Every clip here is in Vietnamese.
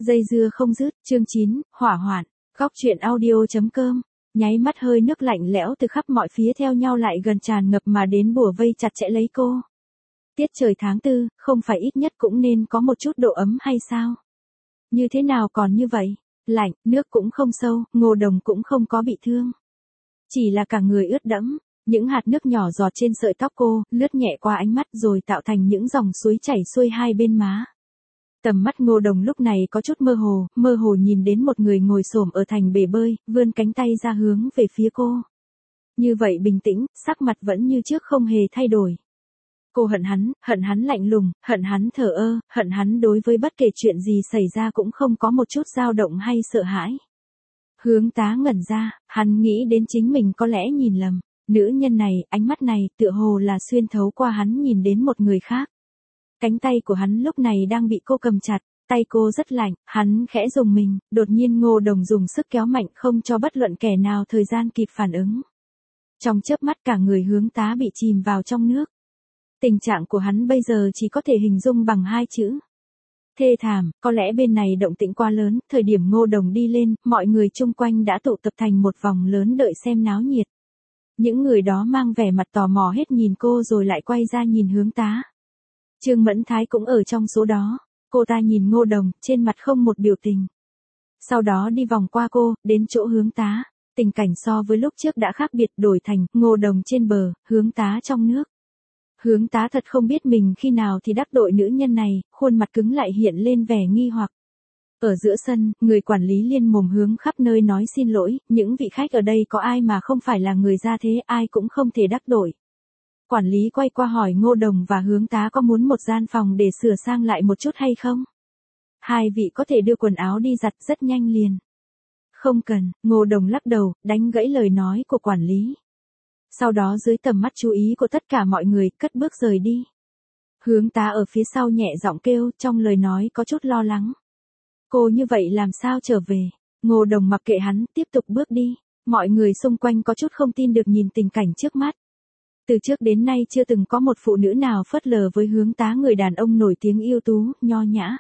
Dây dưa không dứt, chương 9, hỏa hoạn, góc truyện audio.com, nháy mắt hơi nước lạnh lẽo từ khắp mọi phía theo nhau lại gần tràn ngập mà đến bủa vây chặt chẽ lấy cô. Tiết trời tháng 4, không phải ít nhất cũng nên có một chút độ ấm hay sao? Như thế nào còn như vậy? Lạnh, nước cũng không sâu, Ngô Đồng cũng không có bị thương. Chỉ là cả người ướt đẫm, những hạt nước nhỏ giọt trên sợi tóc cô, lướt nhẹ qua ánh mắt rồi tạo thành những dòng suối chảy xuôi hai bên má. Tầm mắt Ngô Đồng lúc này có chút mơ hồ nhìn đến một người ngồi xổm ở thành bể bơi, vươn cánh tay ra hướng về phía cô. Như vậy bình tĩnh, sắc mặt vẫn như trước không hề thay đổi. Cô hận hắn lạnh lùng, hận hắn thờ ơ, hận hắn đối với bất kể chuyện gì xảy ra cũng không có một chút dao động hay sợ hãi. Hướng Tá ngẩn ra, hắn nghĩ đến chính mình có lẽ nhìn lầm, nữ nhân này, ánh mắt này tựa hồ là xuyên thấu qua hắn nhìn đến một người khác. Cánh tay của hắn lúc này đang bị cô cầm chặt, tay cô rất lạnh, hắn khẽ dùng mình, đột nhiên Ngô Đồng dùng sức kéo mạnh không cho bất luận kẻ nào thời gian kịp phản ứng. Trong chớp mắt cả người Hướng Tá bị chìm vào trong nước. Tình trạng của hắn bây giờ chỉ có thể hình dung bằng hai chữ. Thê thảm, có lẽ bên này động tĩnh quá lớn, thời điểm Ngô Đồng đi lên, mọi người chung quanh đã tụ tập thành một vòng lớn đợi xem náo nhiệt. Những người đó mang vẻ mặt tò mò hết nhìn cô rồi lại quay ra nhìn Hướng Tá. Trương Mẫn Thái cũng ở trong số đó, cô ta nhìn Ngô Đồng, trên mặt không một biểu tình. Sau đó đi vòng qua cô, đến chỗ Hướng Tá, tình cảnh so với lúc trước đã khác biệt đổi thành, Ngô Đồng trên bờ, Hướng Tá trong nước. Hướng Tá thật không biết mình khi nào thì đắc tội nữ nhân này, khuôn mặt cứng lại hiện lên vẻ nghi hoặc. Ở giữa sân, người quản lý liên mồm hướng khắp nơi nói xin lỗi, những vị khách ở đây có ai mà không phải là người gia thế, ai cũng không thể đắc tội. Quản lý quay qua hỏi Ngô Đồng và Hướng Tá có muốn một gian phòng để sửa sang lại một chút hay không? Hai vị có thể đưa quần áo đi giặt rất nhanh liền. Không cần, Ngô Đồng lắc đầu, đánh gãy lời nói của quản lý. Sau đó dưới tầm mắt chú ý của tất cả mọi người, cất bước rời đi. Hướng Tá ở phía sau nhẹ giọng kêu, trong lời nói có chút lo lắng. Cô như vậy làm sao trở về? Ngô Đồng mặc kệ hắn, tiếp tục bước đi. Mọi người xung quanh có chút không tin được nhìn tình cảnh trước mắt. Từ trước đến nay chưa từng có một phụ nữ nào phớt lờ với Hướng Tá người đàn ông nổi tiếng ưu tú, nho nhã.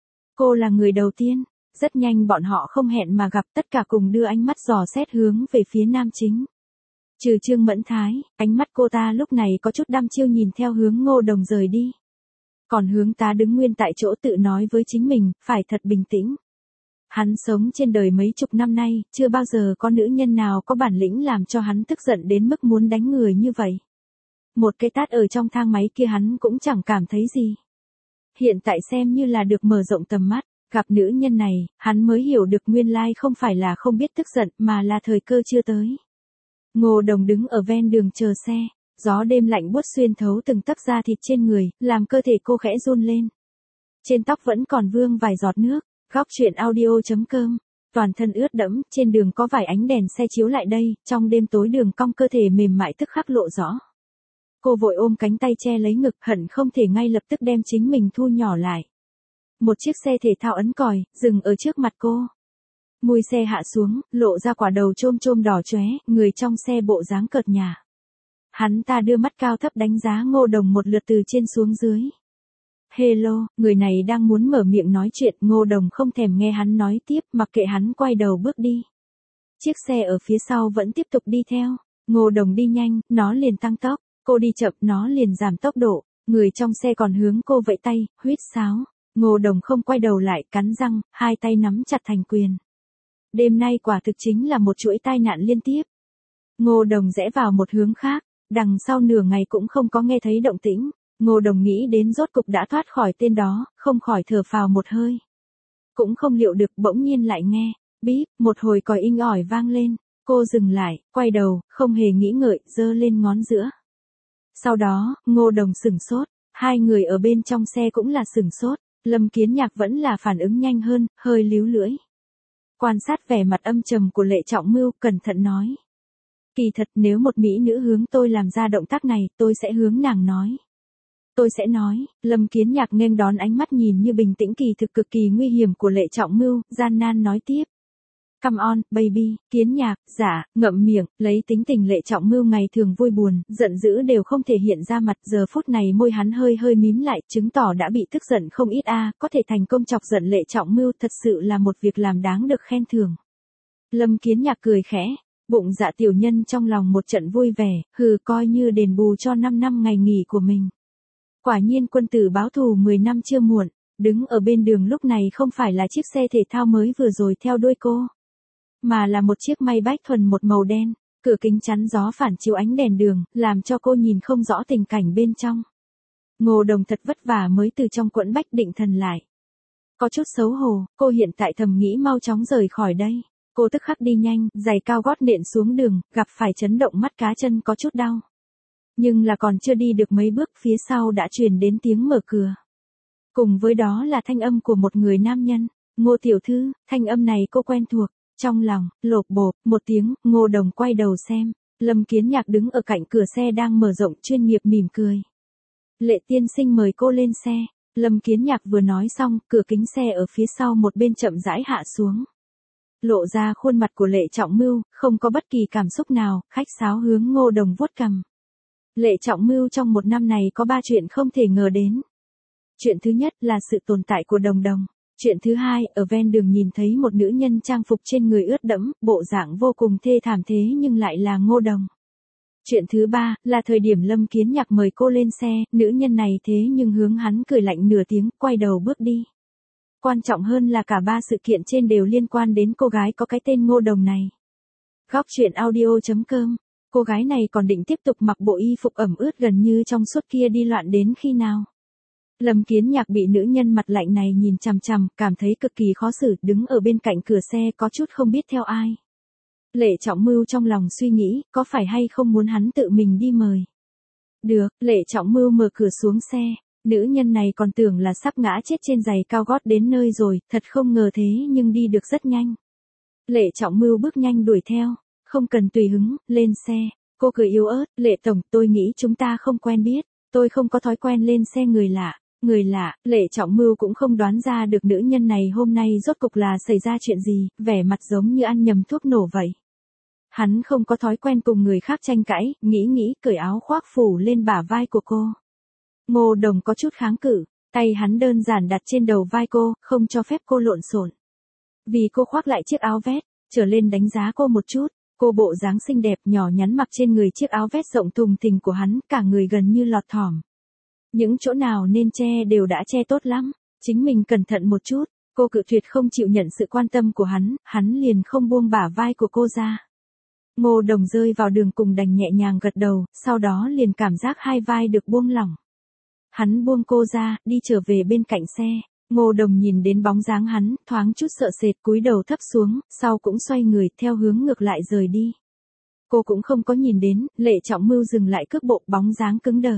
Cô là người đầu tiên, rất nhanh bọn họ không hẹn mà gặp, tất cả cùng đưa ánh mắt dò xét hướng về phía nam chính. Trừ Trương Mẫn Thái, ánh mắt cô ta lúc này có chút đăm chiêu nhìn theo hướng Ngô Đồng rời đi. Còn Hướng Tá đứng nguyên tại chỗ tự nói với chính mình, phải thật bình tĩnh. Hắn sống trên đời mấy chục năm nay, chưa bao giờ có nữ nhân nào có bản lĩnh làm cho hắn tức giận đến mức muốn đánh người như vậy. Một cái tát ở trong thang máy kia hắn cũng chẳng cảm thấy gì. Hiện tại xem như là được mở rộng tầm mắt, gặp nữ nhân này, hắn mới hiểu được nguyên lai không phải là không biết tức giận mà là thời cơ chưa tới. Ngô Đồng đứng ở ven đường chờ xe, gió đêm lạnh buốt xuyên thấu từng tấc da thịt trên người, làm cơ thể cô khẽ run lên. Trên tóc vẫn còn vương vài giọt nước, góc truyện audio.com, toàn thân ướt đẫm, trên đường có vài ánh đèn xe chiếu lại đây, trong đêm tối đường cong cơ thể mềm mại tức khắc lộ rõ. Cô vội ôm cánh tay che lấy ngực, hận không thể ngay lập tức đem chính mình thu nhỏ lại. Một chiếc xe thể thao ấn còi, dừng ở trước mặt cô. Mui xe hạ xuống, lộ ra quả đầu chôm chôm đỏ chóe, người trong xe bộ dáng cợt nhả. Hắn ta đưa mắt cao thấp đánh giá Ngô Đồng một lượt từ trên xuống dưới. Hello, người này đang muốn mở miệng nói chuyện, Ngô Đồng không thèm nghe hắn nói tiếp, mặc kệ hắn quay đầu bước đi. Chiếc xe ở phía sau vẫn tiếp tục đi theo. Ngô Đồng đi nhanh, nó liền tăng tốc. Cô đi chậm, nó liền giảm tốc độ. Người trong xe còn hướng cô vẫy tay, huýt sáo. Ngô Đồng không quay đầu lại, cắn răng, hai tay nắm chặt thành quyền. Đêm nay quả thực chính là một chuỗi tai nạn liên tiếp. Ngô Đồng rẽ vào một hướng khác, đằng sau nửa ngày cũng không có nghe thấy động tĩnh. Ngô Đồng nghĩ đến rốt cục đã thoát khỏi tên đó, không khỏi thở phào một hơi. Cũng không liệu được, bỗng nhiên lại nghe, bíp, một hồi còi inh ỏi vang lên. Cô dừng lại, quay đầu, không hề nghĩ ngợi, giơ lên ngón giữa. Sau đó, Ngô Đồng sửng sốt, hai người ở bên trong xe cũng là sửng sốt, Lâm Kiến Nhạc vẫn là phản ứng nhanh hơn, hơi líu lưỡi. Quan sát vẻ mặt âm trầm của Lệ Trọng Mưu, cẩn thận nói. Kỳ thật nếu một mỹ nữ hướng tôi làm ra động tác này, tôi sẽ hướng nàng nói. Tôi sẽ nói, Lâm Kiến Nhạc nghênh đón ánh mắt nhìn như bình tĩnh kỳ thực cực kỳ nguy hiểm của Lệ Trọng Mưu, gian nan nói tiếp. Come on, baby, Kiến Nhạc, dạ, ngậm miệng, lấy tính tình Lệ Trọng Mưu ngày thường vui buồn, giận dữ đều không thể hiện ra mặt, giờ phút này môi hắn hơi hơi mím lại, chứng tỏ đã bị tức giận không ít có thể thành công chọc giận Lệ Trọng Mưu thật sự là một việc làm đáng được khen thưởng. Lâm Kiến Nhạc cười khẽ, bụng dạ tiểu nhân trong lòng một trận vui vẻ, coi như đền bù cho 5 năm ngày nghỉ của mình. Quả nhiên quân tử báo thù 10 năm chưa muộn, đứng ở bên đường lúc này không phải là chiếc xe thể thao mới vừa rồi theo đuôi cô, mà là một chiếc Maybach thuần một màu đen, cửa kính chắn gió phản chiếu ánh đèn đường, làm cho cô nhìn không rõ tình cảnh bên trong. Ngô Đồng thật vất vả mới từ trong quẫn bách định thần lại. Có chút xấu hổ, cô hiện tại thầm nghĩ mau chóng rời khỏi đây. Cô tức khắc đi nhanh, giày cao gót nện xuống đường, gặp phải chấn động mắt cá chân có chút đau. Nhưng là còn chưa đi được mấy bước phía sau đã truyền đến tiếng mở cửa. Cùng với đó là thanh âm của một người nam nhân. Ngô tiểu thư, thanh âm này cô quen thuộc. Trong lòng, lộp bộp, một tiếng, Ngô Đồng quay đầu xem. Lâm Kiến Nhạc đứng ở cạnh cửa xe đang mở rộng chuyên nghiệp mỉm cười. Lệ tiên sinh mời cô lên xe. Lâm Kiến Nhạc vừa nói xong, cửa kính xe ở phía sau một bên chậm rãi hạ xuống. Lộ ra khuôn mặt của Lệ Trọng Mưu, không có bất kỳ cảm xúc nào, khách sáo hướng Ngô Đồng vuốt cằm. Lệ Trọng Mưu trong một năm này có 3 chuyện không thể ngờ đến. Chuyện thứ nhất là sự tồn tại của Đồng Đồng. Chuyện thứ hai, ở ven đường nhìn thấy một nữ nhân trang phục trên người ướt đẫm, bộ dạng vô cùng thê thảm thế nhưng lại là Ngô Đồng. Chuyện thứ ba, là thời điểm Lâm Kiến Nhạc mời cô lên xe, nữ nhân này thế nhưng hướng hắn cười lạnh nửa tiếng, quay đầu bước đi. Quan trọng hơn là cả 3 sự kiện trên đều liên quan đến cô gái có cái tên Ngô Đồng này. Góc truyện audio.com, cô gái này còn định tiếp tục mặc bộ y phục ẩm ướt gần như trong suốt kia đi loạn đến khi nào. Lâm Kiến Nhạc bị nữ nhân mặt lạnh này nhìn chằm chằm, cảm thấy cực kỳ khó xử, đứng ở bên cạnh cửa xe có chút không biết theo ai. Lệ Trọng Mưu trong lòng suy nghĩ, có phải hay không muốn hắn tự mình đi mời. Được, Lệ Trọng Mưu mở cửa xuống xe, nữ nhân này còn tưởng là sắp ngã chết trên giày cao gót đến nơi rồi, thật không ngờ thế nhưng đi được rất nhanh. Lệ Trọng Mưu bước nhanh đuổi theo, không cần tùy hứng, lên xe, cô cười yếu ớt, Lệ tổng, tôi nghĩ chúng ta không quen biết, tôi không có thói quen lên xe người lạ. Người lạ, Lệ Trọng Mưu cũng không đoán ra được nữ nhân này hôm nay rốt cục là xảy ra chuyện gì, vẻ mặt giống như ăn nhầm thuốc nổ vậy. Hắn không có thói quen cùng người khác tranh cãi, nghĩ, cởi áo khoác phủ lên bả vai của cô. Ngô Đồng có chút kháng cự, tay hắn đơn giản đặt trên đầu vai cô, không cho phép cô lộn xộn. Vì cô khoác lại chiếc áo vest, trở lên đánh giá cô một chút, cô bộ dáng xinh đẹp nhỏ nhắn mặc trên người chiếc áo vest rộng thùng thình của hắn, cả người gần như lọt thỏm. Những chỗ nào nên che đều đã che tốt lắm, chính mình cẩn thận một chút, cô cự tuyệt không chịu nhận sự quan tâm của hắn liền không buông bả vai của cô ra. Ngô Đồng rơi vào đường cùng đành nhẹ nhàng gật đầu, sau đó liền cảm giác hai vai được buông lỏng. Hắn buông cô ra, đi trở về bên cạnh xe, Ngô Đồng nhìn đến bóng dáng hắn, thoáng chút sợ sệt cúi đầu thấp xuống, sau cũng xoay người theo hướng ngược lại rời đi. Cô cũng không có nhìn đến, Lệ Trọng Mưu dừng lại cước bộ bóng dáng cứng đờ.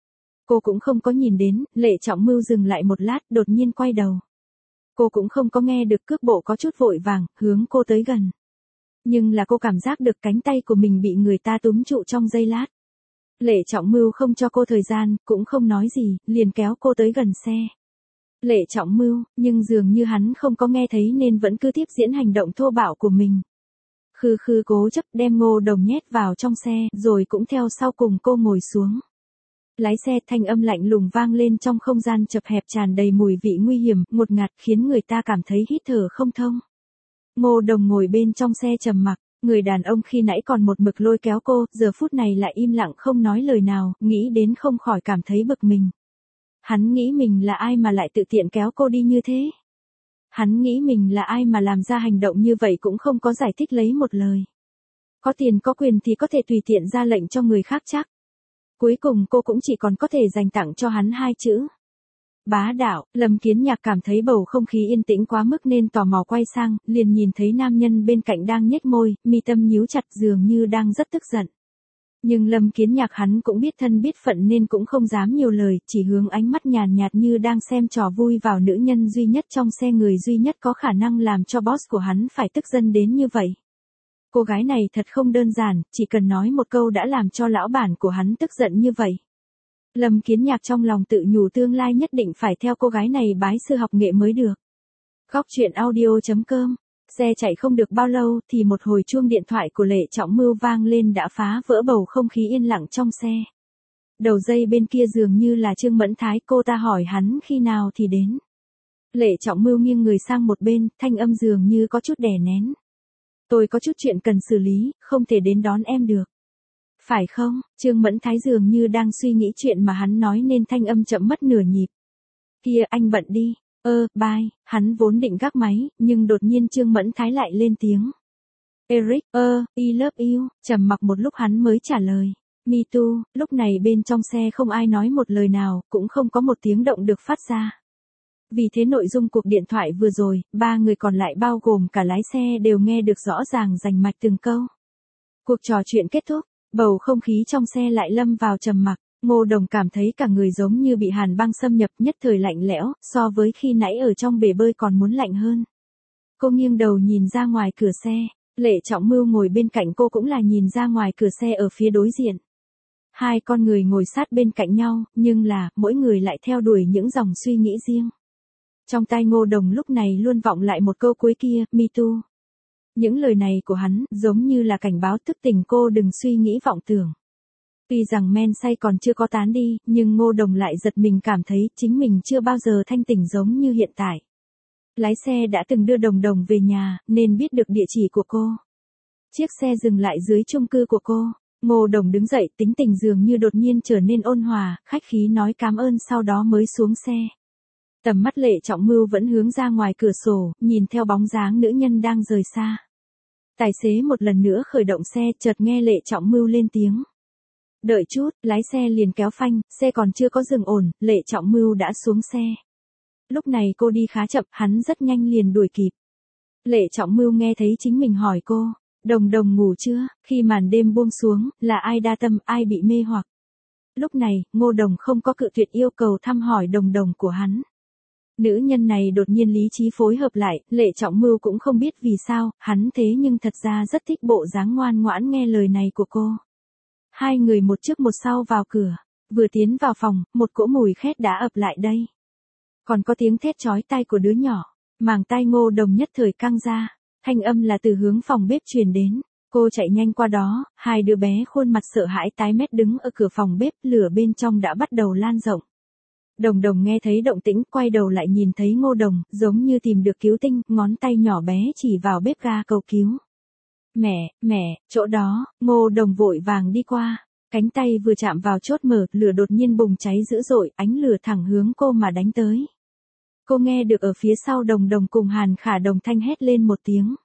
Cô cũng không có nhìn đến, Lệ Trọng Mưu dừng lại một lát, đột nhiên quay đầu. Cô cũng không có nghe được cước bộ có chút vội vàng, hướng cô tới gần. Nhưng là cô cảm giác được cánh tay của mình bị người ta túm trụ trong giây lát. Lệ Trọng Mưu không cho cô thời gian, cũng không nói gì, liền kéo cô tới gần xe. Lệ Trọng Mưu, nhưng dường như hắn không có nghe thấy nên vẫn cứ tiếp diễn hành động thô bạo của mình. Khư cố chấp đem Ngô Đồng nhét vào trong xe, rồi cũng theo sau cùng cô ngồi xuống. Lái xe thanh âm lạnh lùng vang lên trong không gian chật hẹp tràn đầy mùi vị nguy hiểm, ngột ngạt khiến người ta cảm thấy hít thở không thông. Ngô Đồng ngồi bên trong xe trầm mặc, người đàn ông khi nãy còn một mực lôi kéo cô, giờ phút này lại im lặng không nói lời nào, nghĩ đến không khỏi cảm thấy bực mình. Hắn nghĩ mình là ai mà lại tự tiện kéo cô đi như thế? Hắn nghĩ mình là ai mà làm ra hành động như vậy cũng không có giải thích lấy một lời. Có tiền có quyền thì có thể tùy tiện ra lệnh cho người khác chắc. Cuối cùng cô cũng chỉ còn có thể dành tặng cho hắn 2 chữ. Bá đạo. Lâm Kiến Nhạc cảm thấy bầu không khí yên tĩnh quá mức nên tò mò quay sang, liền nhìn thấy nam nhân bên cạnh đang nhếch môi, mi tâm nhíu chặt dường như đang rất tức giận. Nhưng Lâm Kiến Nhạc hắn cũng biết thân biết phận nên cũng không dám nhiều lời, chỉ hướng ánh mắt nhàn nhạt như đang xem trò vui vào nữ nhân duy nhất trong xe, người duy nhất có khả năng làm cho boss của hắn phải tức giận đến như vậy. Cô gái này thật không đơn giản, chỉ cần nói một câu đã làm cho lão bản của hắn tức giận như vậy. Lâm Kiến Nhạc trong lòng tự nhủ tương lai nhất định phải theo cô gái này bái sư học nghệ mới được. Góc truyện audio.com Xe chạy không được bao lâu thì một hồi chuông điện thoại của Lệ Trọng Mưu vang lên đã phá vỡ bầu không khí yên lặng trong xe. Đầu dây bên kia dường như là Trương Mẫn Thái, cô ta hỏi hắn khi nào thì đến. Lệ Trọng Mưu nghiêng người sang một bên, thanh âm dường như có chút đè nén. Tôi có chút chuyện cần xử lý, không thể đến đón em được. Phải không? Trương Mẫn Thái dường như đang suy nghĩ chuyện mà hắn nói nên thanh âm chậm mất nửa nhịp. Kia, anh bận đi. Bye. Hắn vốn định gác máy, nhưng đột nhiên Trương Mẫn Thái lại lên tiếng. Eric, I love you. Trầm mặc một lúc hắn mới trả lời. Me too. Lúc này bên trong xe không ai nói một lời nào, cũng không có một tiếng động được phát ra. Vì thế nội dung cuộc điện thoại vừa rồi, ba người còn lại bao gồm cả lái xe đều nghe được rõ ràng rành mạch từng câu. Cuộc trò chuyện kết thúc, bầu không khí trong xe lại lâm vào trầm mặc. Ngô Đồng cảm thấy cả người giống như bị hàn băng xâm nhập, nhất thời lạnh lẽo, so với khi nãy ở trong bể bơi còn muốn lạnh hơn. Cô nghiêng đầu nhìn ra ngoài cửa xe, Lệ Trọng Mưu ngồi bên cạnh cô cũng là nhìn ra ngoài cửa xe ở phía đối diện. Hai con người ngồi sát bên cạnh nhau, nhưng là, mỗi người lại theo đuổi những dòng suy nghĩ riêng. Trong tai Ngô Đồng lúc này luôn vọng lại một câu cuối kia, me too. Những lời này của hắn, giống như là cảnh báo thức tỉnh cô đừng suy nghĩ vọng tưởng. Tuy rằng men say còn chưa có tán đi, nhưng Ngô Đồng lại giật mình cảm thấy chính mình chưa bao giờ thanh tỉnh giống như hiện tại. Lái xe đã từng đưa Đồng Đồng về nhà, nên biết được địa chỉ của cô. Chiếc xe dừng lại dưới chung cư của cô. Ngô Đồng đứng dậy, tính tình dường như đột nhiên trở nên ôn hòa, khách khí nói cảm ơn sau đó mới xuống xe. Tầm mắt Lệ Trọng Mưu vẫn hướng ra ngoài cửa sổ, nhìn theo bóng dáng nữ nhân đang rời xa. Tài xế một lần nữa khởi động xe, chợt nghe Lệ Trọng Mưu lên tiếng. Đợi chút, lái xe liền kéo phanh, xe còn chưa có dừng ổn, Lệ Trọng Mưu đã xuống xe. Lúc này cô đi khá chậm, hắn rất nhanh liền đuổi kịp. Lệ Trọng Mưu nghe thấy chính mình hỏi cô, Đồng Đồng ngủ chưa? Khi màn đêm buông xuống, là ai đa tâm, ai bị mê hoặc. Lúc này, Ngô Đồng không có cự tuyệt yêu cầu thăm hỏi Đồng Đồng của hắn. Nữ nhân này đột nhiên lý trí phối hợp lại, Lệ Trọng Mưu cũng không biết vì sao, hắn thế nhưng thật ra rất thích bộ dáng ngoan ngoãn nghe lời này của cô. Hai người một trước một sau vào cửa, vừa tiến vào phòng, một cỗ mùi khét đã ập lại đây. Còn có tiếng thét chói tai của đứa nhỏ, màng tai Ngô Đồng nhất thời căng ra, thanh âm là từ hướng phòng bếp truyền đến. Cô chạy nhanh qua đó, hai đứa bé khuôn mặt sợ hãi tái mét đứng ở cửa phòng bếp, lửa bên trong đã bắt đầu lan rộng. Đồng Đồng nghe thấy động tĩnh, quay đầu lại nhìn thấy Ngô Đồng, giống như tìm được cứu tinh, ngón tay nhỏ bé chỉ vào bếp ga cầu cứu. Mẹ, chỗ đó. Ngô Đồng vội vàng đi qua, cánh tay vừa chạm vào chốt mở, lửa đột nhiên bùng cháy dữ dội, ánh lửa thẳng hướng cô mà đánh tới. Cô nghe được ở phía sau Đồng Đồng cùng Hàn Khả Đồng thanh hét lên một tiếng.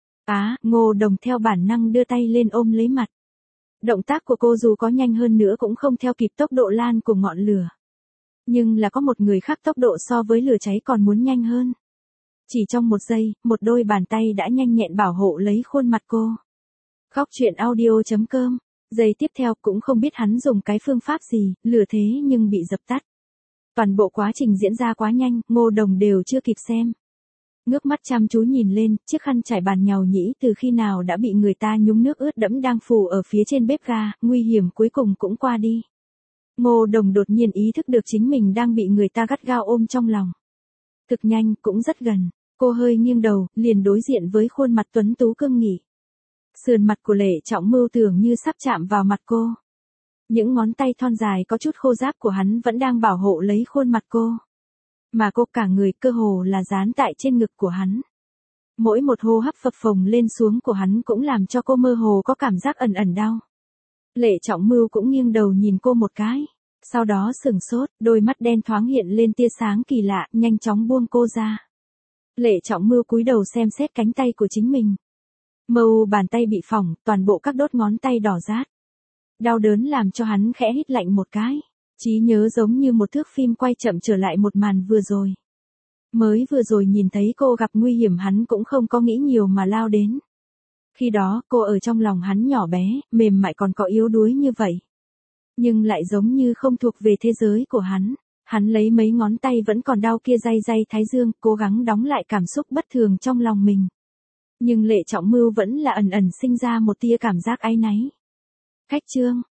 Ngô Đồng theo bản năng đưa tay lên ôm lấy mặt. Động tác của cô dù có nhanh hơn nữa cũng không theo kịp tốc độ lan của ngọn lửa. Nhưng là có một người khác tốc độ so với lửa cháy còn muốn nhanh hơn. Chỉ trong một giây, một đôi bàn tay đã nhanh nhẹn bảo hộ lấy khuôn mặt cô. Góc truyện audio.com. Giây tiếp theo cũng không biết hắn dùng cái phương pháp gì, lửa thế nhưng bị dập tắt. Toàn bộ quá trình diễn ra quá nhanh, Ngô Đồng đều chưa kịp xem. Ngước mắt chăm chú nhìn lên, chiếc khăn trải bàn nhàu nhĩ từ khi nào đã bị người ta nhúng nước ướt đẫm đang phủ ở phía trên bếp ga, nguy hiểm cuối cùng cũng qua đi. Ngô Đồng đột nhiên ý thức được chính mình đang bị người ta gắt gao ôm trong lòng. Thực nhanh, cũng rất gần, cô hơi nghiêng đầu, liền đối diện với khuôn mặt tuấn tú cương nghị. Sườn mặt của Lệ Trọng Mưu tưởng như sắp chạm vào mặt cô. Những ngón tay thon dài có chút khô ráp của hắn vẫn đang bảo hộ lấy khuôn mặt cô. Mà cô cả người cơ hồ là dán tại trên ngực của hắn. Mỗi một hô hấp phập phồng lên xuống của hắn cũng làm cho cô mơ hồ có cảm giác ẩn ẩn đau. Lệ Trọng Mưu cũng nghiêng đầu nhìn cô một cái. Sau đó sừng sốt, đôi mắt đen thoáng hiện lên tia sáng kỳ lạ, nhanh chóng buông cô ra. Lệ Trọng Mưu cúi đầu xem xét cánh tay của chính mình. Màu bàn tay bị phỏng, toàn bộ các đốt ngón tay đỏ rát. Đau đớn làm cho hắn khẽ hít lạnh một cái. Trí nhớ giống như một thước phim quay chậm trở lại một màn vừa rồi. Mới vừa rồi nhìn thấy cô gặp nguy hiểm hắn cũng không có nghĩ nhiều mà lao đến. Khi đó cô ở trong lòng hắn nhỏ bé, mềm mại còn có yếu đuối như vậy. Nhưng lại giống như không thuộc về thế giới của hắn. Hắn lấy mấy ngón tay vẫn còn đau kia day day thái dương, cố gắng đóng lại cảm xúc bất thường trong lòng mình. Nhưng Lệ Trọng Mưu vẫn là ẩn ẩn sinh ra một tia cảm giác áy náy. Khách trương,